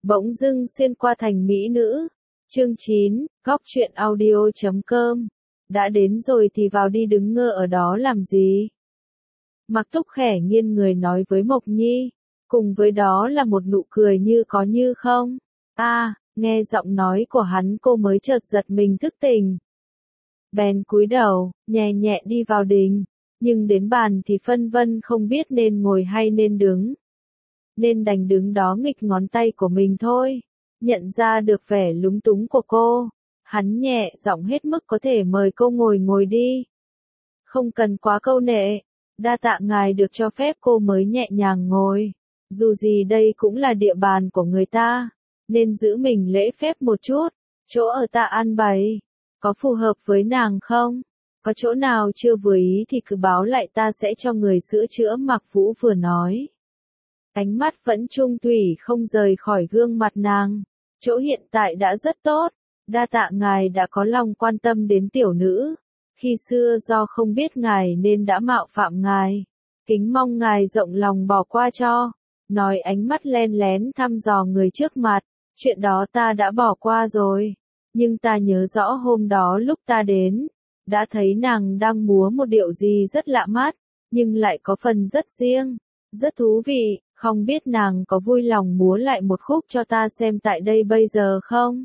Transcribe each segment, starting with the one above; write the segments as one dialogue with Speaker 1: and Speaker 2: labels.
Speaker 1: Bỗng dưng xuyên qua thành mỹ nữ. Chương 9, góc truyện audio.com. Đã đến rồi thì vào đi, đứng ngơ ở đó làm gì? Mặc Túc khẽ nghiêng người nói với Mộc Nhi, cùng với đó là một nụ cười như có như không. Nghe giọng nói của hắn cô mới chợt giật mình thức tỉnh. Bèn cúi đầu, nhẹ nhẹ đi vào đình, nhưng đến bàn thì phân vân không biết nên ngồi hay nên đứng. Nên đành đứng đó nghịch ngón tay của mình thôi. Nhận ra được vẻ lúng túng của cô, hắn nhẹ giọng hết mức có thể mời cô ngồi đi. Không cần quá câu nệ, đa tạ ngài được cho phép, cô mới nhẹ nhàng ngồi. Dù gì đây cũng là địa bàn của người ta, nên giữ mình lễ phép một chút. Chỗ ở ta an bày, có phù hợp với nàng không? Có chỗ nào chưa vừa ý thì cứ báo lại, ta sẽ cho người sửa chữa. Mạc Vũ vừa nói, ánh mắt vẫn trung thủy không rời khỏi gương mặt nàng. Chỗ hiện tại đã rất tốt, đa tạ ngài đã có lòng quan tâm đến tiểu nữ. Khi xưa do không biết ngài nên đã mạo phạm ngài, kính mong ngài rộng lòng bỏ qua cho. Nói ánh mắt len lén thăm dò người trước mặt, chuyện đó ta đã bỏ qua rồi. Nhưng ta nhớ rõ hôm đó lúc ta đến, đã thấy nàng đang múa một điệu gì rất lạ mắt, nhưng lại có phần rất riêng, rất thú vị. Không biết nàng có vui lòng múa lại một khúc cho ta xem tại đây bây giờ không?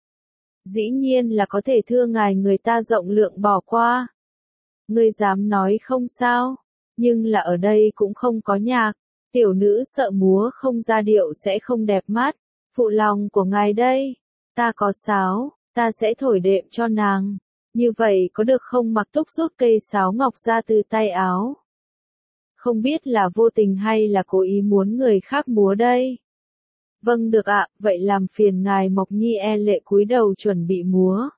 Speaker 1: Dĩ nhiên là có thể, thưa ngài, người ta rộng lượng bỏ qua. Ngươi dám nói không sao? Nhưng là ở đây cũng không có nhạc, tiểu nữ sợ múa không ra điệu sẽ không đẹp mắt. Phụ lòng của ngài đây, ta có sáo, ta sẽ thổi đệm cho nàng. Như vậy có được không? Mặc Túc rút cây sáo ngọc ra từ tay áo. Không biết là vô tình hay là cố ý muốn người khác múa đây? Vâng, được ạ, vậy làm phiền ngài. Mộc Nhi e lệ cúi đầu chuẩn bị múa.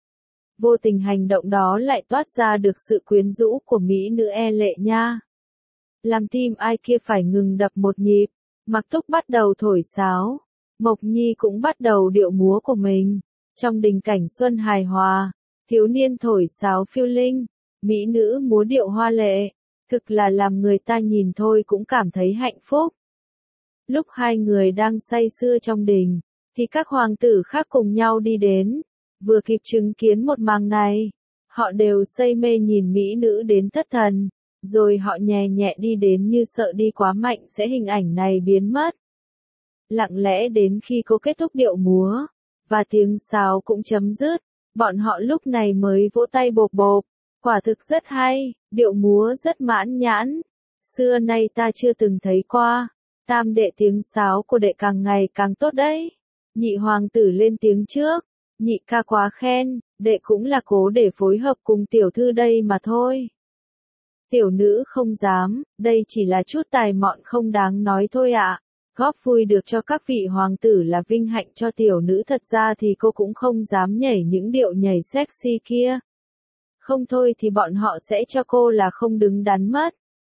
Speaker 1: Vô tình hành động đó lại toát ra được sự quyến rũ của mỹ nữ e lệ nha. Làm tim ai kia phải ngừng đập một nhịp. Mặc Túc bắt đầu thổi sáo, Mộc Nhi cũng bắt đầu điệu múa của mình. Trong đình cảnh xuân hài hòa, thiếu niên thổi sáo phiêu linh, mỹ nữ múa điệu hoa lệ, thực là làm người ta nhìn thôi cũng cảm thấy hạnh phúc. Lúc hai người đang say sưa trong đình, thì các hoàng tử khác cùng nhau đi đến, vừa kịp chứng kiến một màn này, họ đều say mê nhìn mỹ nữ đến thất thần, rồi họ nhẹ nhẹ đi đến như sợ đi quá mạnh sẽ hình ảnh này biến mất. Lặng lẽ đến khi cô kết thúc điệu múa, và tiếng sáo cũng chấm dứt, bọn họ lúc này mới vỗ tay bộp bộp. Quả thực rất hay, điệu múa rất mãn nhãn. Xưa nay ta chưa từng thấy qua. Tam đệ, tiếng sáo của đệ càng ngày càng tốt đấy. Nhị hoàng tử lên tiếng trước. Nhị ca quá khen, đệ cũng là cố để phối hợp cùng tiểu thư đây mà thôi. Tiểu nữ không dám, đây chỉ là chút tài mọn không đáng nói thôi ạ. Góp vui được cho các vị hoàng tử là vinh hạnh cho tiểu nữ, thật ra thì cô cũng không dám nhảy những điệu nhảy sexy kia. Không thôi thì bọn họ sẽ cho cô là không đứng đắn mất.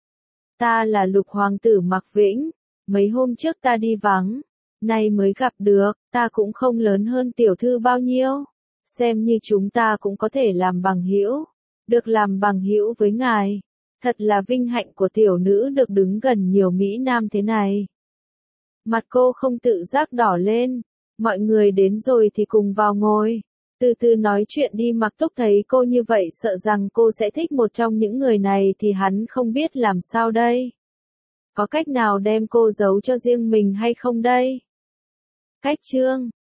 Speaker 1: Ta là lục hoàng tử Mạc Vĩnh, mấy hôm trước ta đi vắng, nay mới gặp được, ta cũng không lớn hơn tiểu thư bao nhiêu. Xem như chúng ta cũng có thể làm bằng hữu. Được làm bằng hữu với ngài, thật là vinh hạnh của tiểu nữ được đứng gần nhiều mỹ nam thế này. Mặt cô không tự giác đỏ lên. Mọi người đến rồi thì cùng vào ngồi. Từ từ nói chuyện đi. Mặc Túc thấy cô như vậy sợ rằng cô sẽ thích một trong những người này thì hắn không biết làm sao đây. Có cách nào đem cô giấu cho riêng mình hay không đây? Cách chương